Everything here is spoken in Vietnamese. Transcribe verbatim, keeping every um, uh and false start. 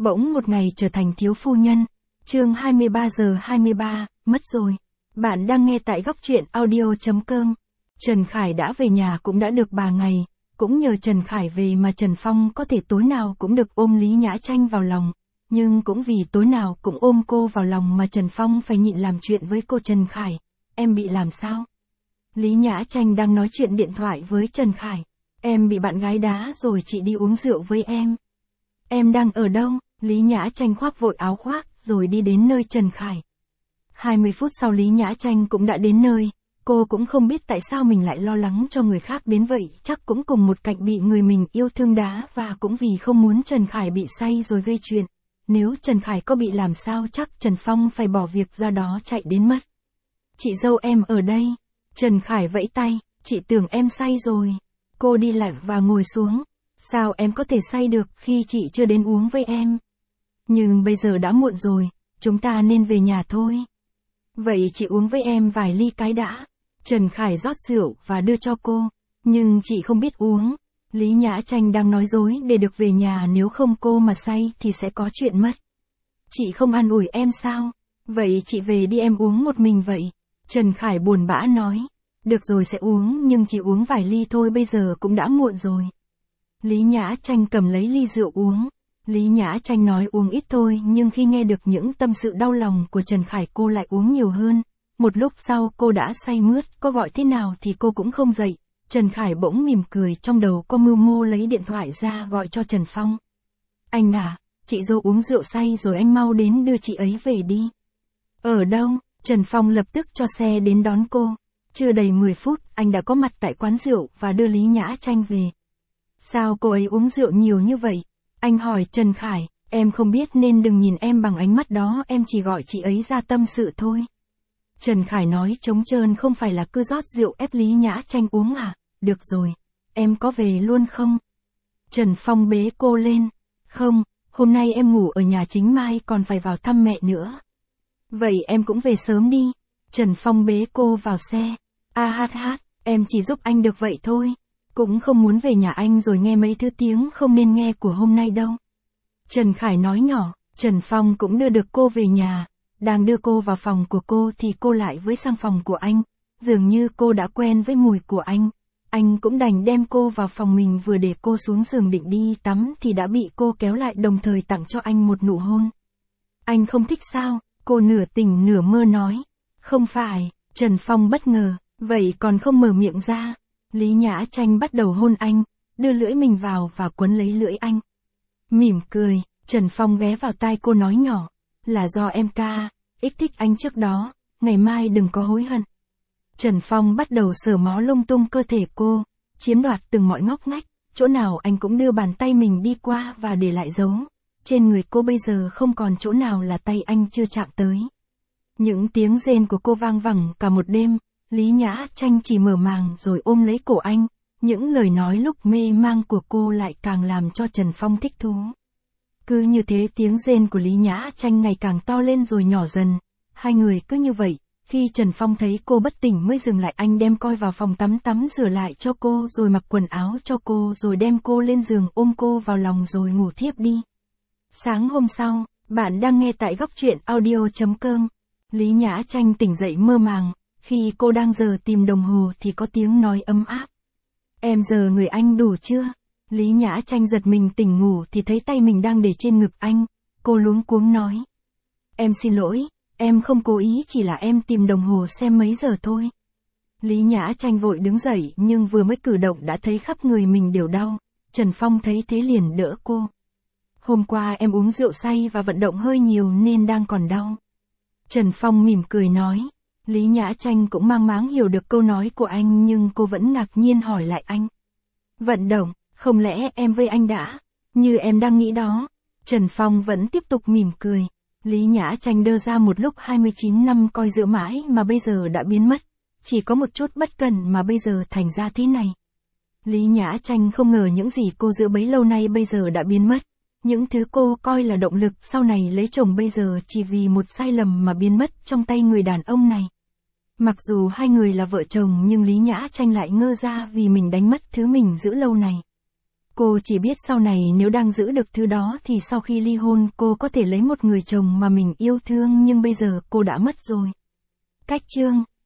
bỗng một ngày trở thành thiếu phu nhân. Chương hai mươi ba giờ hai mươi ba, mất rồi. Bạn đang nghe tại góc truyện audio chấm com. Trần Khải đã về nhà cũng đã được ba ngày, cũng nhờ Trần Khải về mà Trần Phong có thể tối nào cũng được ôm Lý Nhã Tranh vào lòng, nhưng cũng vì tối nào cũng ôm cô vào lòng mà Trần Phong phải nhịn làm chuyện với cô. Trần Khải, em bị làm sao? Lý Nhã Tranh đang nói chuyện điện thoại với Trần Khải. Em bị bạn gái đá rồi, chị đi uống rượu với em. Em đang ở đâu? Lý Nhã Tranh khoác vội áo khoác rồi đi đến nơi Trần Khải. hai mươi phút sau Lý Nhã Tranh cũng đã đến nơi. Cô cũng không biết tại sao mình lại lo lắng cho người khác đến vậy, chắc cũng cùng một cạnh bị người mình yêu thương đá, và cũng vì không muốn Trần Khải bị say rồi gây chuyện. Nếu Trần Khải có bị làm sao chắc Trần Phong phải bỏ việc ra đó chạy đến mất. Chị dâu em ở đây. Trần Khải vẫy tay, chị tưởng em say rồi. Cô đi lại và ngồi xuống. Sao em có thể say được khi chị chưa đến uống với em? Nhưng bây giờ đã muộn rồi, chúng ta nên về nhà thôi. Vậy chị uống với em vài ly cái đã. Trần Khải rót rượu và đưa cho cô. Nhưng chị không biết uống. Lý Nhã Tranh đang nói dối để được về nhà, nếu không cô mà say thì sẽ có chuyện mất. Chị không an ủi em sao? Vậy chị về đi, em uống một mình vậy. Trần Khải buồn bã nói. Được rồi, sẽ uống, nhưng chỉ uống vài ly thôi, bây giờ cũng đã muộn rồi. Lý Nhã Tranh cầm lấy ly rượu uống. Lý Nhã Tranh nói uống ít thôi, nhưng khi nghe được những tâm sự đau lòng của Trần Khải cô lại uống nhiều hơn. Một lúc sau cô đã say mướt, có gọi thế nào thì cô cũng không dậy. Trần Khải bỗng mỉm cười, trong đầu cô mưu mô lấy điện thoại ra gọi cho Trần Phong. Anh à, chị dâu uống rượu say rồi, anh mau đến đưa chị ấy về đi. Ở đâu? Trần Phong lập tức cho xe đến đón cô. Chưa đầy mười phút, anh đã có mặt tại quán rượu và đưa Lý Nhã Tranh về. Sao cô ấy uống rượu nhiều như vậy? Anh hỏi Trần Khải, em không biết nên đừng nhìn em bằng ánh mắt đó, em chỉ gọi chị ấy ra tâm sự thôi. Trần Khải nói trống trơn, không phải là cứ rót rượu ép Lý Nhã Tranh uống à? Được rồi, em có về luôn không? Trần Phong bế cô lên. Không, hôm nay em ngủ ở nhà, chính mai còn phải vào thăm mẹ nữa. Vậy em cũng về sớm đi. Trần Phong bế cô vào xe. A hát hát, em chỉ giúp anh được vậy thôi. Cũng không muốn về nhà anh rồi nghe mấy thứ tiếng không nên nghe của hôm nay đâu. Trần Khải nói nhỏ. Trần Phong cũng đưa được cô về nhà. Đang đưa cô vào phòng của cô thì cô lại với sang phòng của anh. Dường như cô đã quen với mùi của anh. Anh cũng đành đem cô vào phòng mình, vừa để cô xuống giường định đi tắm thì đã bị cô kéo lại, đồng thời tặng cho anh một nụ hôn. Anh không thích sao? Cô nửa tỉnh nửa mơ nói. Không phải. Trần Phong bất ngờ. Vậy còn không mở miệng ra. Lý Nhã Tranh bắt đầu hôn anh, đưa lưỡi mình vào và quấn lấy lưỡi anh. Mỉm cười, Trần Phong ghé vào tai cô nói nhỏ. Là do em ca, ích thích anh trước đó, ngày mai đừng có hối hận. Trần Phong bắt đầu sờ mó lung tung cơ thể cô, chiếm đoạt từng mọi ngóc ngách, chỗ nào anh cũng đưa bàn tay mình đi qua và để lại dấu. Trên người cô bây giờ không còn chỗ nào là tay anh chưa chạm tới. Những tiếng rên của cô vang vẳng cả một đêm. Lý Nhã Tranh chỉ mở màng rồi ôm lấy cổ anh. Những lời nói lúc mê mang của cô lại càng làm cho Trần Phong thích thú. Cứ như thế tiếng rên của Lý Nhã Tranh ngày càng to lên rồi nhỏ dần. Hai người cứ như vậy. Khi Trần Phong thấy cô bất tỉnh mới dừng lại, anh đem coi vào phòng tắm tắm rửa lại cho cô, rồi mặc quần áo cho cô, rồi đem cô lên giường ôm cô vào lòng rồi ngủ thiếp đi. Sáng hôm sau, bạn đang nghe tại góc truyện audio chấm com. Lý Nhã Tranh tỉnh dậy mơ màng. Khi cô đang giờ tìm đồng hồ thì có tiếng nói ấm áp. Em giờ người anh đủ chưa? Lý Nhã Tranh giật mình tỉnh ngủ thì thấy tay mình đang để trên ngực anh. Cô luống cuống nói. Em xin lỗi, em không cố ý, chỉ là em tìm đồng hồ xem mấy giờ thôi. Lý Nhã Tranh vội đứng dậy, nhưng vừa mới cử động đã thấy khắp người mình đều đau. Trần Phong thấy thế liền đỡ cô. Hôm qua em uống rượu say và vận động hơi nhiều nên đang còn đau. Trần Phong mỉm cười nói. Lý Nhã Tranh cũng mang máng hiểu được câu nói của anh, nhưng cô vẫn ngạc nhiên hỏi lại anh. Vận động, không lẽ em với anh đã, như em đang nghĩ đó? Trần Phong vẫn tiếp tục mỉm cười. Lý Nhã Tranh đơ ra một lúc hai mươi chín năm coi giữ mãi mà bây giờ đã biến mất. Chỉ có một chút bất cẩn mà bây giờ thành ra thế này. Lý Nhã Tranh không ngờ những gì cô giữ bấy lâu nay bây giờ đã biến mất. Những thứ cô coi là động lực sau này lấy chồng bây giờ chỉ vì một sai lầm mà biến mất trong tay người đàn ông này. Mặc dù hai người là vợ chồng nhưng Lý Nhã Tranh lại ngơ ra vì mình đánh mất thứ mình giữ lâu này. Cô chỉ biết sau này nếu đang giữ được thứ đó thì sau khi ly hôn cô có thể lấy một người chồng mà mình yêu thương, nhưng bây giờ cô đã mất rồi. Cách chương